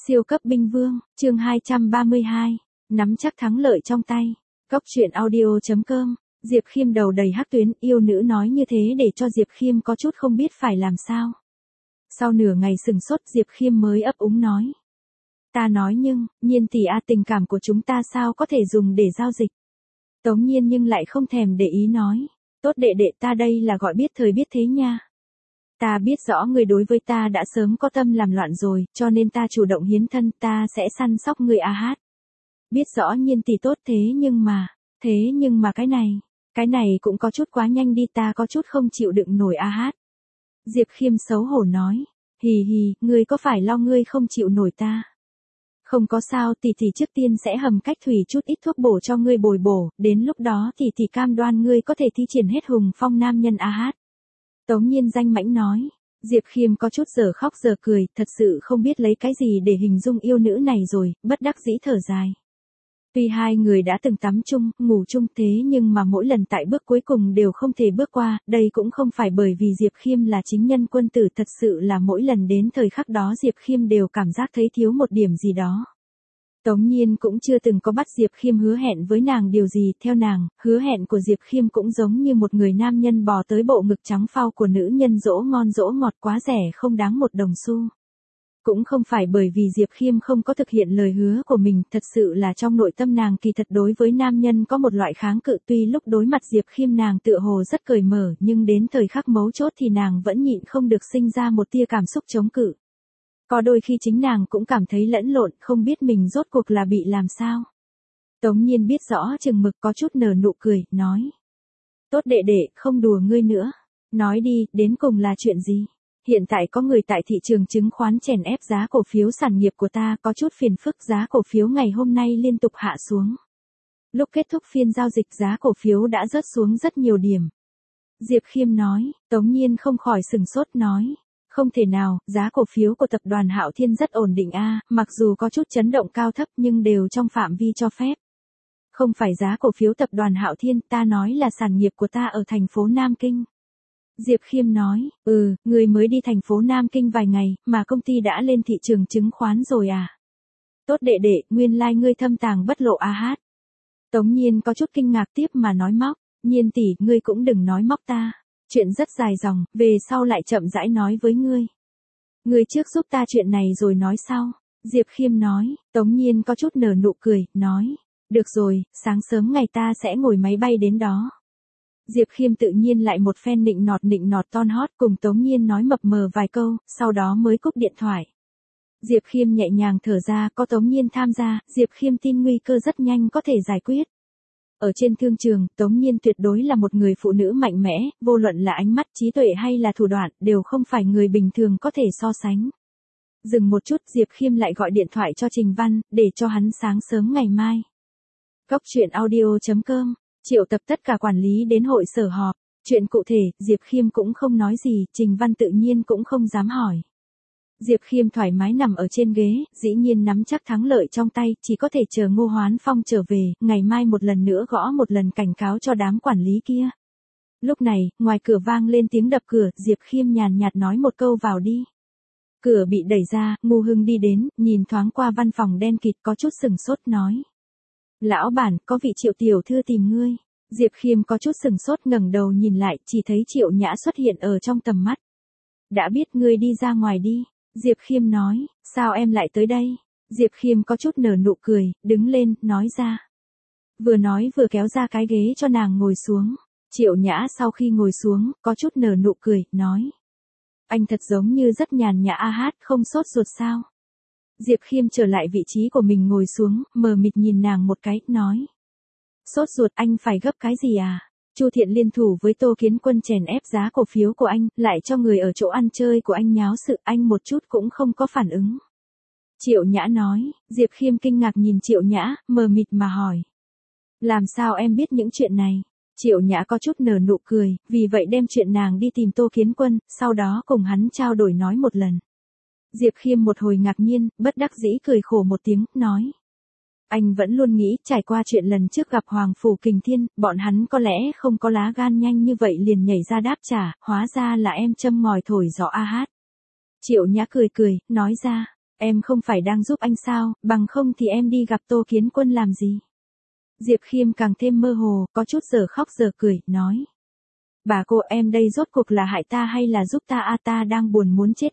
Siêu cấp binh vương, chương 232, nắm chắc thắng lợi trong tay. Cốc truyện audio.com, Diệp Khiêm đầu đầy hắc tuyến, yêu nữ nói như thế để cho Diệp Khiêm có chút không biết phải làm sao. Sau nửa ngày sừng sốt Diệp Khiêm mới ấp úng nói. Ta nói Nhiên tỷ tình cảm của chúng ta sao có thể dùng để giao dịch. Tống Nhiên nhưng lại không thèm để ý nói. Tốt đệ đệ, ta đây là gọi biết thời biết thế nha. Ta biết rõ người đối với ta đã sớm có tâm làm loạn rồi, cho nên ta chủ động hiến thân, ta sẽ săn sóc người hát. Biết rõ Nhiên tỷ tốt thế nhưng mà cái này cũng có chút quá nhanh đi, ta có chút không chịu đựng nổi hát. Diệp Khiêm xấu hổ nói, hì hì, ngươi có phải lo ngươi không chịu nổi ta? Không có sao, tỷ trước tiên sẽ hầm cách thủy chút ít thuốc bổ cho ngươi bồi bổ, đến lúc đó tỷ cam đoan ngươi có thể thi triển hết hùng phong nam nhân hát. Tống Nhiên danh mãnh nói. Diệp Khiêm có chút giờ khóc giờ cười, thật sự không biết lấy cái gì để hình dung yêu nữ này rồi, bất đắc dĩ thở dài. Tuy hai người đã từng tắm chung, ngủ chung thế nhưng mà mỗi lần tại bước cuối cùng đều không thể bước qua, đây cũng không phải bởi vì Diệp Khiêm là chính nhân quân tử, thật sự là mỗi lần đến thời khắc đó Diệp Khiêm đều cảm giác thấy thiếu một điểm gì đó. Tống Nhiên cũng chưa từng có bắt Diệp Khiêm hứa hẹn với nàng điều gì, theo nàng, hứa hẹn của Diệp Khiêm cũng giống như một người nam nhân bò tới bộ ngực trắng phao của nữ nhân dỗ ngon dỗ ngọt quá rẻ không đáng một đồng xu. Cũng không phải bởi vì Diệp Khiêm không có thực hiện lời hứa của mình, thật sự là trong nội tâm nàng kỳ thật đối với nam nhân có một loại kháng cự, tuy lúc đối mặt Diệp Khiêm nàng tựa hồ rất cởi mở nhưng đến thời khắc mấu chốt thì nàng vẫn nhịn không được sinh ra một tia cảm xúc chống cự. Có đôi khi chính nàng cũng cảm thấy lẫn lộn, không biết mình rốt cuộc là bị làm sao. Tống Nhiên biết rõ chừng mực có chút nở nụ cười, nói. Tốt đệ đệ, không đùa ngươi nữa. Nói đi, đến cùng là chuyện gì? Hiện tại có người tại thị trường chứng khoán chèn ép giá cổ phiếu sản nghiệp của ta, có chút phiền phức, giá cổ phiếu ngày hôm nay liên tục hạ xuống. Lúc kết thúc phiên giao dịch giá cổ phiếu đã rớt xuống rất nhiều điểm. Diệp Khiêm nói, Tống Nhiên không khỏi sừng sốt nói. Không thể nào, giá cổ phiếu của tập đoàn Hạo Thiên rất ổn định mặc dù có chút chấn động cao thấp nhưng đều trong phạm vi cho phép. Không phải giá cổ phiếu tập đoàn Hạo Thiên, ta nói là sản nghiệp của ta ở thành phố Nam Kinh. Diệp Khiêm nói, người mới đi thành phố Nam Kinh vài ngày, mà công ty đã lên thị trường chứng khoán rồi à? Tốt đệ đệ, nguyên lai ngươi thâm tàng bất lộ hát. Tống Nhiên có chút kinh ngạc tiếp mà nói móc, Nhiên tỷ, ngươi cũng đừng nói móc ta. Chuyện rất dài dòng, về sau lại chậm rãi nói với ngươi. Ngươi trước giúp ta chuyện này rồi nói sau. Diệp Khiêm nói, Tống Nhiên có chút nở nụ cười, nói. Được rồi, sáng sớm ngày ta sẽ ngồi máy bay đến đó. Diệp Khiêm tự nhiên lại một phen nịnh nọt ton hót cùng Tống Nhiên nói mập mờ vài câu, sau đó mới cúp điện thoại. Diệp Khiêm nhẹ nhàng thở ra, có Tống Nhiên tham gia, Diệp Khiêm tin nguy cơ rất nhanh có thể giải quyết. Ở trên thương trường, Tống Nhiên tuyệt đối là một người phụ nữ mạnh mẽ, vô luận là ánh mắt, trí tuệ hay là thủ đoạn, đều không phải người bình thường có thể so sánh. Dừng một chút, Diệp Khiêm lại gọi điện thoại cho Trình Văn, để cho hắn sáng sớm ngày mai. Cốc truyện audio.com, triệu tập tất cả quản lý đến hội sở họp. Chuyện cụ thể, Diệp Khiêm cũng không nói gì, Trình Văn tự nhiên cũng không dám hỏi. Diệp Khiêm thoải mái nằm ở trên ghế, dĩ nhiên nắm chắc thắng lợi trong tay, chỉ có thể chờ Ngô Hoán Phong trở về, ngày mai một lần nữa gõ một lần cảnh cáo cho đám quản lý kia. Lúc này, ngoài cửa vang lên tiếng đập cửa, Diệp Khiêm nhàn nhạt nói một câu vào đi. Cửa bị đẩy ra, Ngô Hưng đi đến, nhìn thoáng qua văn phòng đen kịt có chút sừng sốt nói. Lão bản, có vị Triệu tiểu thư tìm ngươi. Diệp Khiêm có chút sừng sốt ngẩng đầu nhìn lại, chỉ thấy Triệu Nhã xuất hiện ở trong tầm mắt. Đã biết ngươi đi ra ngoài đi. Diệp Khiêm nói, sao em lại tới đây? Diệp Khiêm có chút nở nụ cười, đứng lên, nói ra. Vừa nói vừa kéo ra cái ghế cho nàng ngồi xuống. Triệu Nhã sau khi ngồi xuống, có chút nở nụ cười, nói. Anh thật giống như rất nhàn nhã hát, không sốt ruột sao? Diệp Khiêm trở lại vị trí của mình ngồi xuống, mờ mịt nhìn nàng một cái, nói. Sốt ruột, anh phải gấp cái gì à? Chu Thiện liên thủ với Tô Kiến Quân chèn ép giá cổ phiếu của anh, lại cho người ở chỗ ăn chơi của anh nháo sự, anh một chút cũng không có phản ứng. Triệu Nhã nói, Diệp Khiêm kinh ngạc nhìn Triệu Nhã, mờ mịt mà hỏi. Làm sao em biết những chuyện này? Triệu Nhã có chút nở nụ cười, vì vậy đem chuyện nàng đi tìm Tô Kiến Quân, sau đó cùng hắn trao đổi nói một lần. Diệp Khiêm một hồi ngạc nhiên, bất đắc dĩ cười khổ một tiếng, nói. Anh vẫn luôn nghĩ, trải qua chuyện lần trước gặp Hoàng Phủ Kình Thiên, bọn hắn có lẽ không có lá gan nhanh như vậy liền nhảy ra đáp trả, hóa ra là em châm ngòi thổi gió hát. Triệu Nhã cười, nói ra, Em không phải đang giúp anh sao, bằng không thì em đi gặp Tô Kiến Quân làm gì? Diệp Khiêm càng thêm mơ hồ, có chút giờ khóc giờ cười, nói. Bà cô em đây rốt cuộc là hại ta hay là giúp ta ta đang buồn muốn chết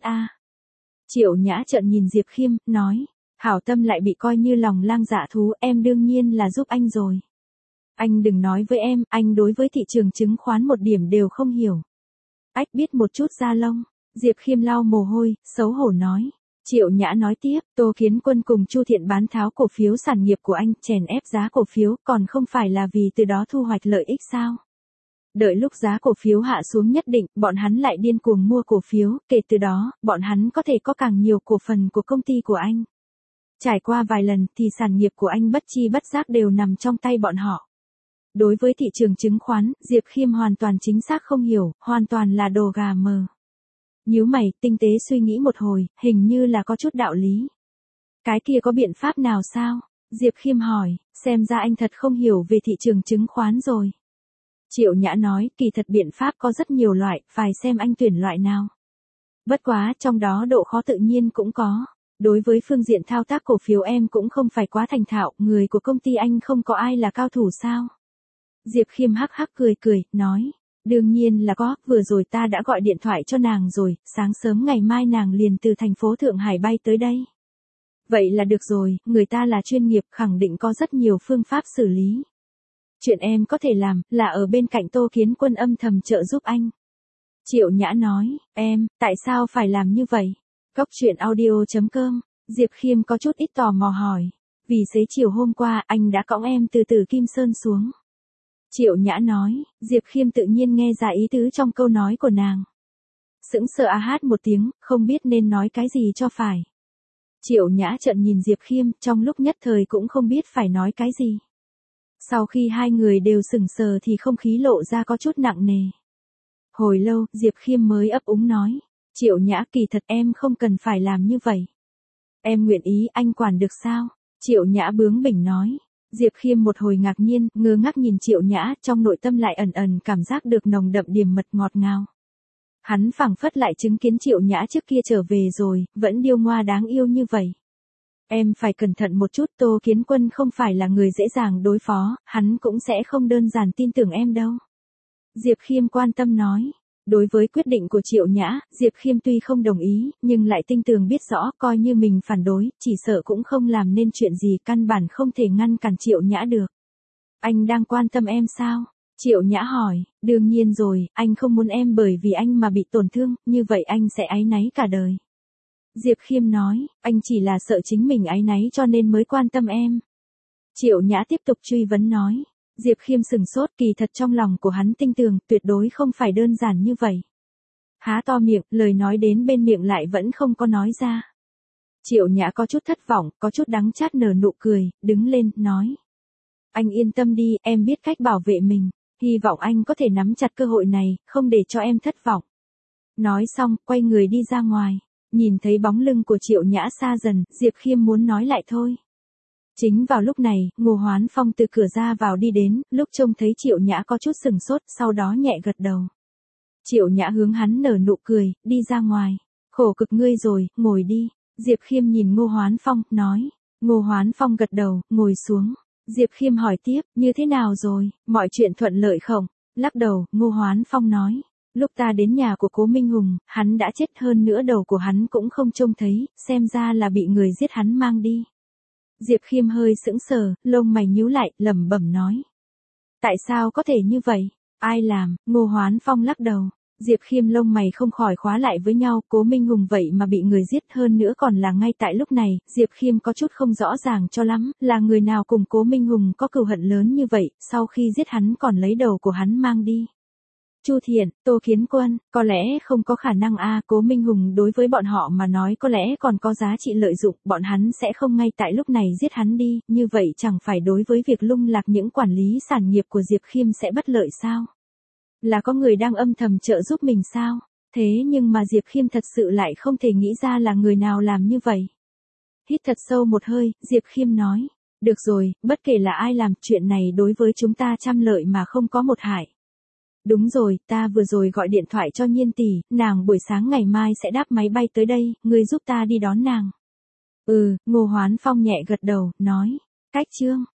Triệu Nhã trợn nhìn Diệp Khiêm, nói. Hảo tâm lại bị coi như lòng lang dạ thú, em đương nhiên là giúp anh rồi. Anh đừng nói với em, anh đối với thị trường chứng khoán một điểm đều không hiểu. Ách biết một chút da lông. Diệp Khiêm lau mồ hôi, xấu hổ nói. Triệu Nhã nói tiếp, Tô Kiến Quân cùng Chu Thiện bán tháo cổ phiếu sản nghiệp của anh, chèn ép giá cổ phiếu, còn không phải là vì từ đó thu hoạch lợi ích sao? Đợi lúc giá cổ phiếu hạ xuống nhất định, bọn hắn lại điên cuồng mua cổ phiếu, kể từ đó, bọn hắn có thể có càng nhiều cổ phần của công ty của anh. Trải qua vài lần thì sản nghiệp của anh bất chi bất giác đều nằm trong tay bọn họ. Đối với thị trường chứng khoán, Diệp Khiêm hoàn toàn chính xác không hiểu, hoàn toàn là đồ gà mờ. Nhíu mày, tinh tế suy nghĩ một hồi, hình như là có chút đạo lý. Cái kia có biện pháp nào sao? Diệp Khiêm hỏi, xem ra anh thật không hiểu về thị trường chứng khoán rồi. Triệu Nhã nói, kỳ thật biện pháp có rất nhiều loại, phải xem anh tuyển loại nào. Bất quá, trong đó độ khó tự nhiên cũng có. Đối với phương diện thao tác cổ phiếu em cũng không phải quá thành thạo, người của công ty anh không có ai là cao thủ sao? Diệp Khiêm hắc hắc cười, nói. Đương nhiên là có, vừa rồi ta đã gọi điện thoại cho nàng rồi, sáng sớm ngày mai nàng liền từ thành phố Thượng Hải bay tới đây. Vậy là được rồi, người ta là chuyên nghiệp, khẳng định có rất nhiều phương pháp xử lý. Chuyện em có thể làm, là ở bên cạnh Tô Kiến Quân âm thầm trợ giúp anh. Triệu Nhã nói, tại sao phải làm như vậy? Cóc truyện audio.com, Diệp Khiêm có chút ít tò mò hỏi. Vì xế chiều hôm qua, anh đã cõng em từ Kim Sơn xuống. Triệu Nhã nói, Diệp Khiêm tự nhiên nghe ra ý tứ trong câu nói của nàng. Sững sờ hát một tiếng, không biết nên nói cái gì cho phải. Triệu Nhã trợn nhìn Diệp Khiêm, trong lúc nhất thời cũng không biết phải nói cái gì. Sau khi hai người đều sững sờ thì không khí lộ ra có chút nặng nề. Hồi lâu, Diệp Khiêm mới ấp úng nói. Triệu Nhã kỳ thật em không cần phải làm như vậy. Em nguyện ý anh quản được sao? Triệu Nhã bướng bỉnh nói. Diệp Khiêm một hồi ngạc nhiên, ngơ ngác nhìn Triệu Nhã, trong nội tâm lại ẩn ẩn cảm giác được nồng đậm điểm mật ngọt ngào. Hắn phảng phất lại chứng kiến Triệu Nhã trước kia trở về rồi, vẫn điêu ngoa đáng yêu như vậy. Em phải cẩn thận một chút, Tô Kiến Quân không phải là người dễ dàng đối phó, hắn cũng sẽ không đơn giản tin tưởng em đâu. Diệp Khiêm quan tâm nói. Đối với quyết định của Triệu Nhã, Diệp Khiêm tuy không đồng ý, nhưng lại tinh tường biết rõ coi như mình phản đối, chỉ sợ cũng không làm nên chuyện gì, căn bản không thể ngăn cản Triệu Nhã được. Anh đang quan tâm em sao? Triệu Nhã hỏi, đương nhiên rồi, anh không muốn em bởi vì anh mà bị tổn thương, như vậy anh sẽ áy náy cả đời. Diệp Khiêm nói, anh chỉ là sợ chính mình áy náy cho nên mới quan tâm em. Triệu Nhã tiếp tục truy vấn nói. Diệp Khiêm sừng sốt, kỳ thật trong lòng của hắn tinh tường, tuyệt đối không phải đơn giản như vậy. Há to miệng, lời nói đến bên miệng lại vẫn không có nói ra. Triệu Nhã có chút thất vọng, có chút đắng chát nở nụ cười, đứng lên, nói. Anh yên tâm đi, em biết cách bảo vệ mình, hy vọng anh có thể nắm chặt cơ hội này, không để cho em thất vọng. Nói xong, quay người đi ra ngoài, nhìn thấy bóng lưng của Triệu Nhã xa dần, Diệp Khiêm muốn nói lại thôi. Chính vào lúc này, Ngô Hoán Phong từ cửa ra vào đi đến, lúc trông thấy Triệu Nhã có chút sừng sốt, sau đó nhẹ gật đầu. Triệu Nhã hướng hắn nở nụ cười, đi ra ngoài. Khổ cực ngươi rồi, ngồi đi. Diệp Khiêm nhìn Ngô Hoán Phong, nói. Ngô Hoán Phong gật đầu, ngồi xuống. Diệp Khiêm hỏi tiếp, như thế nào rồi, mọi chuyện thuận lợi không? Lắc đầu, Ngô Hoán Phong nói. Lúc ta đến nhà của Cố Minh Hùng, hắn đã chết, hơn nữa đầu của hắn cũng không trông thấy, xem ra là bị người giết hắn mang đi. Diệp Khiêm hơi sững sờ, lông mày nhíu lại, lẩm bẩm nói. Tại sao có thể như vậy? Ai làm? Ngô Hoán Phong lắc đầu. Diệp Khiêm lông mày không khỏi khóa lại với nhau, Cố Minh Hùng vậy mà bị người giết, hơn nữa còn là ngay tại lúc này, Diệp Khiêm có chút không rõ ràng cho lắm, là người nào cùng Cố Minh Hùng có cừu hận lớn như vậy, sau khi giết hắn còn lấy đầu của hắn mang đi. Chu Thiện, Tô Kiến Quân, có lẽ không có khả năng Cố Minh Hùng đối với bọn họ mà nói có lẽ còn có giá trị lợi dụng, bọn hắn sẽ không ngay tại lúc này giết hắn đi, như vậy chẳng phải đối với việc lung lạc những quản lý sản nghiệp của Diệp Khiêm sẽ bất lợi sao? Là có người đang âm thầm trợ giúp mình sao? Thế nhưng mà Diệp Khiêm thật sự lại không thể nghĩ ra là người nào làm như vậy. Hít thật sâu một hơi, Diệp Khiêm nói, được rồi, bất kể là ai làm, chuyện này đối với chúng ta trăm lợi mà không có một hại. Đúng rồi, ta vừa rồi gọi điện thoại cho Nhiên tỷ, nàng buổi sáng ngày mai sẽ đáp máy bay tới đây, ngươi giúp ta đi đón nàng. Ngô Hoán Phong nhẹ gật đầu, nói. Cách chương.